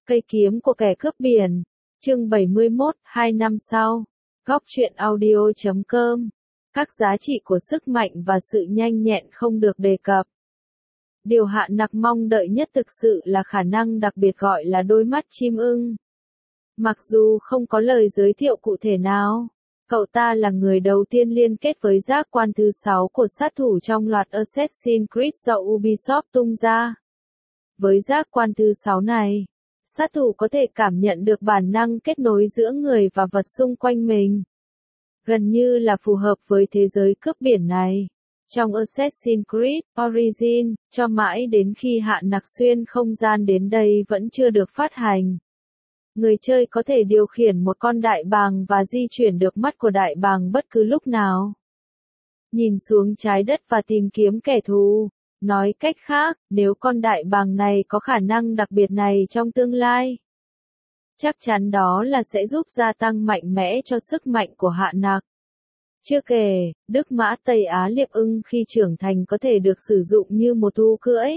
Cây kiếm của kẻ cướp biển. Chương 71, 2 năm sau. Góc truyện audio.com. Các giá trị của sức mạnh và sự nhanh nhẹn không được đề cập. Điều Hạ Nặc mong đợi nhất thực sự là khả năng đặc biệt gọi là đôi mắt chim ưng. Mặc dù không có lời giới thiệu cụ thể nào, cậu ta là người đầu tiên liên kết với giác quan thứ 6 của sát thủ trong loạt Assassin's Creed do Ubisoft tung ra. Với giác quan thứ 6 này, sát thủ có thể cảm nhận được bản năng kết nối giữa người và vật xung quanh mình. Gần như là phù hợp với thế giới cướp biển này. Trong Assassin's Creed Origins, cho mãi đến khi Hạ Nặc xuyên không gian đến đây vẫn chưa được phát hành. Người chơi có thể điều khiển một con đại bàng và di chuyển được mắt của đại bàng bất cứ lúc nào. Nhìn xuống trái đất và tìm kiếm kẻ thù. Nói cách khác, nếu con đại bàng này có khả năng đặc biệt này trong tương lai, chắc chắn đó là sẽ giúp gia tăng mạnh mẽ cho sức mạnh của Hạ Nặc. Chưa kể, Đức Mã Tây Á Liệp ưng khi trưởng thành có thể được sử dụng như một thú cưỡi,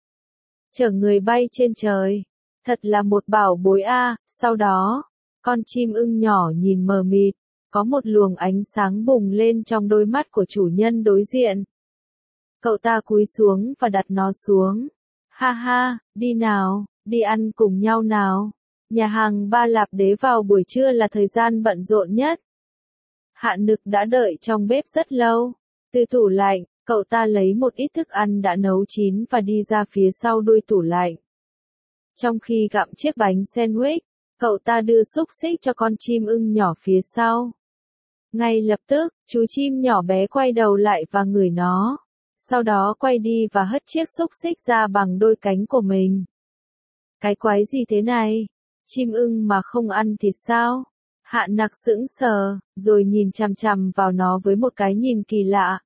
chở người bay trên trời. Thật là một bảo bối a. Sau đó, con chim ưng nhỏ nhìn mờ mịt, có một luồng ánh sáng bùng lên trong đôi mắt của chủ nhân đối diện. Cậu ta cúi xuống và đặt nó xuống. Ha ha, đi nào, đi ăn cùng nhau nào. Nhà hàng Ba Lạp Đế vào buổi trưa là thời gian bận rộn nhất. Hạ Nặc đã đợi trong bếp rất lâu. Từ tủ lạnh, cậu ta lấy một ít thức ăn đã nấu chín và đi ra phía sau đuôi tủ lạnh. Trong khi gặm chiếc bánh sandwich, cậu ta đưa xúc xích cho con chim ưng nhỏ phía sau. Ngay lập tức, chú chim nhỏ bé quay đầu lại và ngửi nó. Sau đó quay đi và hất chiếc xúc xích ra bằng đôi cánh của mình. Cái quái gì thế này? Chim ưng mà không ăn thịt sao? Hạ Nặc sững sờ, rồi nhìn chằm chằm vào nó với một cái nhìn kỳ lạ.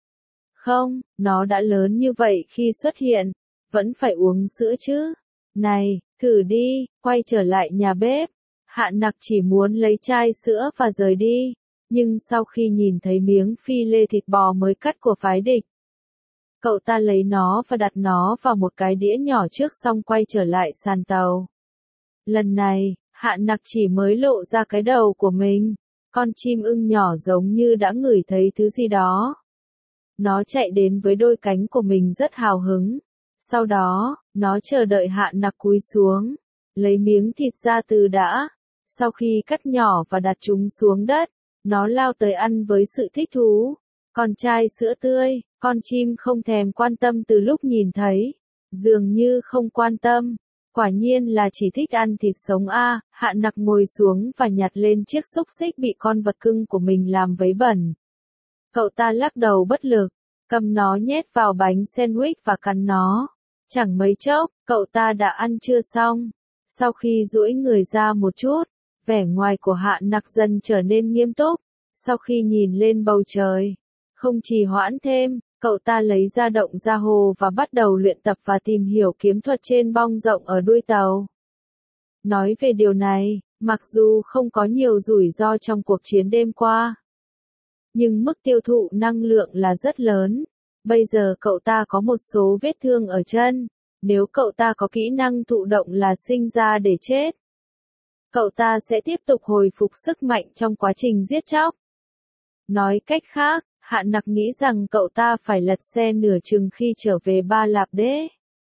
Không, nó đã lớn như vậy khi xuất hiện, vẫn phải uống sữa chứ. Này, thử đi, quay trở lại nhà bếp. Hạ Nặc chỉ muốn lấy chai sữa và rời đi, nhưng sau khi nhìn thấy miếng phi lê thịt bò mới cắt của phái địch, cậu ta lấy nó và đặt nó vào một cái đĩa nhỏ trước xong quay trở lại sàn tàu. Lần này, Hạ Nặc chỉ mới lộ ra cái đầu của mình. Con chim ưng nhỏ giống như đã ngửi thấy thứ gì đó. Nó chạy đến với đôi cánh của mình rất hào hứng. Sau đó, nó chờ đợi Hạ Nặc cúi xuống, lấy miếng thịt ra từ đã. Sau khi cắt nhỏ và đặt chúng xuống đất, nó lao tới ăn với sự thích thú. Còn chai sữa tươi, con chim không thèm quan tâm từ lúc nhìn thấy. Dường như không quan tâm. Quả nhiên là chỉ thích ăn thịt sống a. Hạ Nặc ngồi xuống và nhặt lên chiếc xúc xích bị con vật cưng của mình làm vấy bẩn. Cậu ta lắc đầu bất lực, cầm nó nhét vào bánh sandwich và cắn nó. Chẳng mấy chốc, cậu ta đã ăn trưa xong. Sau khi duỗi người ra một chút, vẻ ngoài của Hạ Nặc dần trở nên nghiêm túc. Sau khi nhìn lên bầu trời, không trì hoãn thêm, cậu ta lấy ra động ra hồ và bắt đầu luyện tập và tìm hiểu kiếm thuật trên bong rộng ở đuôi tàu. Nói về điều này, mặc dù không có nhiều rủi ro trong cuộc chiến đêm qua, nhưng mức tiêu thụ năng lượng là rất lớn. Bây giờ cậu ta có một số vết thương ở chân. Nếu cậu ta có kỹ năng thụ động là sinh ra để chết, cậu ta sẽ tiếp tục hồi phục sức mạnh trong quá trình giết chóc. Nói cách khác, Hạ Nặc nghĩ rằng cậu ta phải lật xe nửa chừng khi trở về Ba Lạp Đế.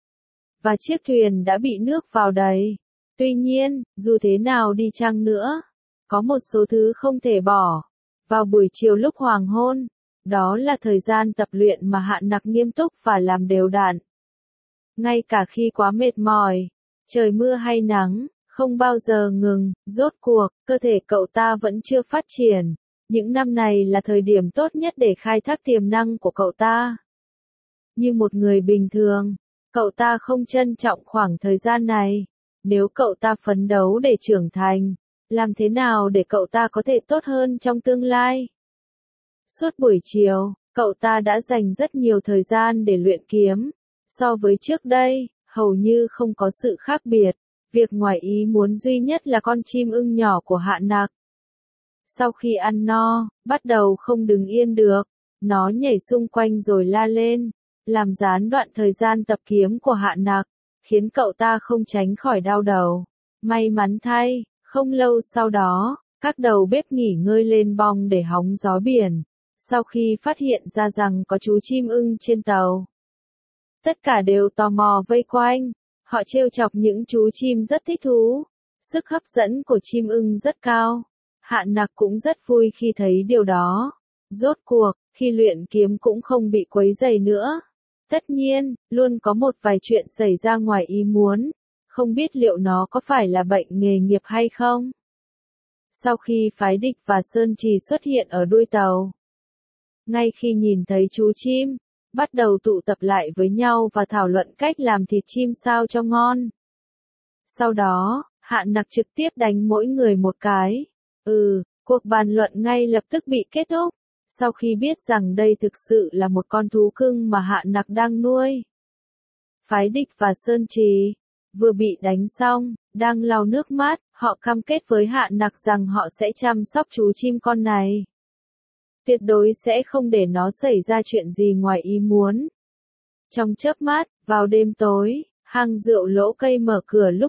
Và chiếc thuyền đã bị nước vào đầy. Tuy nhiên, dù thế nào đi chăng nữa, có một số thứ không thể bỏ. Vào buổi chiều lúc hoàng hôn, đó là thời gian tập luyện mà Hạ Nặc nghiêm túc và làm đều đặn. Ngay cả khi quá mệt mỏi, trời mưa hay nắng, không bao giờ ngừng. Rốt cuộc, cơ thể cậu ta vẫn chưa phát triển. Những năm này là thời điểm tốt nhất để khai thác tiềm năng của cậu ta. Như một người bình thường, cậu ta không trân trọng khoảng thời gian này. Nếu cậu ta phấn đấu để trưởng thành, làm thế nào để cậu ta có thể tốt hơn trong tương lai? Suốt buổi chiều, cậu ta đã dành rất nhiều thời gian để luyện kiếm. So với trước đây, hầu như không có sự khác biệt. Việc ngoài ý muốn duy nhất là con chim ưng nhỏ của Hạ Nặc. Sau khi ăn no, bắt đầu không đứng yên được. Nó nhảy xung quanh rồi la lên, làm gián đoạn thời gian tập kiếm của Hạ Nặc, khiến cậu ta không tránh khỏi đau đầu. May mắn thay, không lâu sau đó, các đầu bếp nghỉ ngơi lên bong để hóng gió biển, sau khi phát hiện ra rằng có chú chim ưng trên tàu. Tất cả đều tò mò vây quanh, họ trêu chọc những chú chim rất thích thú. Sức hấp dẫn của chim ưng rất cao. Hạ Nặc cũng rất vui khi thấy điều đó. Rốt cuộc, khi luyện kiếm cũng không bị quấy rầy nữa. Tất nhiên, luôn có một vài chuyện xảy ra ngoài ý muốn. Không biết liệu nó có phải là bệnh nghề nghiệp hay không? Sau khi phái địch và Sơn Trì xuất hiện ở đuôi tàu, ngay khi nhìn thấy chú chim, bắt đầu tụ tập lại với nhau và thảo luận cách làm thịt chim sao cho ngon. Sau đó, Hạ Nặc trực tiếp đánh mỗi người một cái. Cuộc bàn luận ngay lập tức bị kết thúc, sau khi biết rằng đây thực sự là một con thú cưng mà Hạ Nặc đang nuôi. Phái địch và Sơn Trì vừa bị đánh xong, đang lau nước mắt, họ cam kết với Hạ Nặc rằng họ sẽ chăm sóc chú chim con này. Tuyệt đối sẽ không để nó xảy ra chuyện gì ngoài ý muốn. Trong chớp mắt, vào đêm tối, hang rượu Lỗ Cây mở cửa lúc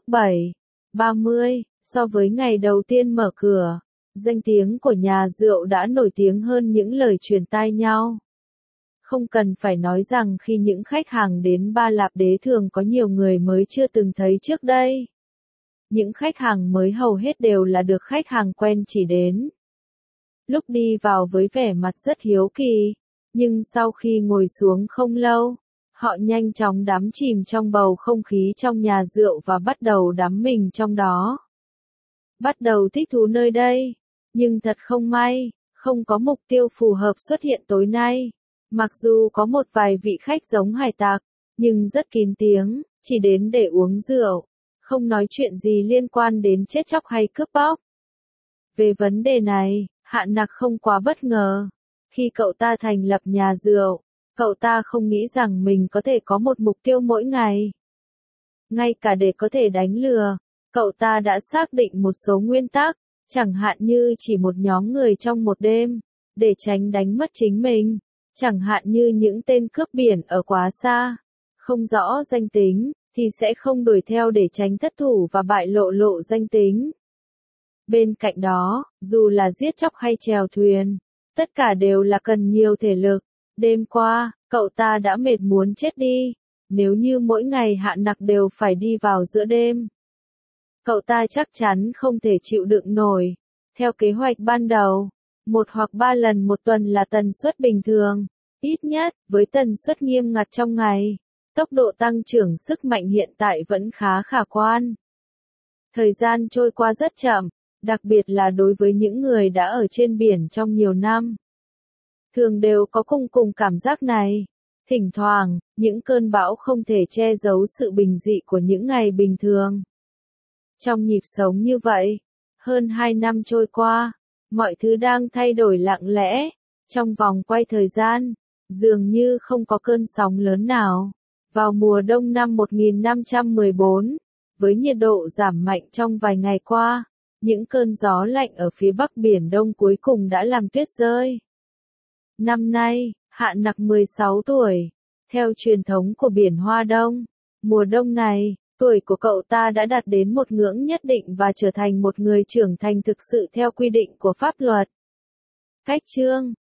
7:30, so với ngày đầu tiên mở cửa. Danh tiếng của nhà rượu đã nổi tiếng hơn những lời truyền tai nhau. Không cần phải nói rằng khi những khách hàng đến Ba Lạp Đế thường có nhiều người mới chưa từng thấy trước đây. Những khách hàng mới hầu hết đều là được khách hàng quen chỉ đến. Lúc đi vào với vẻ mặt rất hiếu kỳ, nhưng sau khi ngồi xuống không lâu, họ nhanh chóng đắm chìm trong bầu không khí trong nhà rượu và bắt đầu đắm mình trong đó. Bắt đầu thích thú nơi đây, nhưng thật không may, không có mục tiêu phù hợp xuất hiện tối nay. Mặc dù có một vài vị khách giống hải tặc, nhưng rất kín tiếng, chỉ đến để uống rượu, không nói chuyện gì liên quan đến chết chóc hay cướp bóc. Về vấn đề này, Hạ Nặc không quá bất ngờ. Khi cậu ta thành lập nhà rượu, cậu ta không nghĩ rằng mình có thể có một mục tiêu mỗi ngày. Ngay cả để có thể đánh lừa, cậu ta đã xác định một số nguyên tắc, chẳng hạn như chỉ một nhóm người trong một đêm, để tránh đánh mất chính mình, chẳng hạn như những tên cướp biển ở quá xa, không rõ danh tính, thì sẽ không đuổi theo để tránh thất thủ và bại lộ danh tính. Bên cạnh đó, dù là giết chóc hay chèo thuyền, tất cả đều là cần nhiều thể lực. Đêm qua, cậu ta đã mệt muốn chết đi. Nếu như mỗi ngày Hạ Nặc đều phải đi vào giữa đêm, cậu ta chắc chắn không thể chịu đựng nổi. Theo kế hoạch ban đầu, 1 hoặc 3 lần một tuần là tần suất bình thường. Ít nhất, với tần suất nghiêm ngặt trong ngày, tốc độ tăng trưởng sức mạnh hiện tại vẫn khá khả quan. Thời gian trôi qua rất chậm, đặc biệt là đối với những người đã ở trên biển trong nhiều năm. Thường đều có cùng cảm giác này. Thỉnh thoảng, những cơn bão không thể che giấu sự bình dị của những ngày bình thường. Trong nhịp sống như vậy, hơn 2 năm trôi qua, mọi thứ đang thay đổi lặng lẽ. Trong vòng quay thời gian, dường như không có cơn sóng lớn nào. Vào mùa đông năm 1514, với nhiệt độ giảm mạnh trong vài ngày qua, những cơn gió lạnh ở phía bắc Biển Đông cuối cùng đã làm tuyết rơi. Năm nay, Hạ Nặc 16 tuổi. Theo truyền thống của biển Hoa Đông, mùa đông này, tuổi của cậu ta đã đạt đến một ngưỡng nhất định và trở thành một người trưởng thành thực sự theo quy định của pháp luật. Cách chương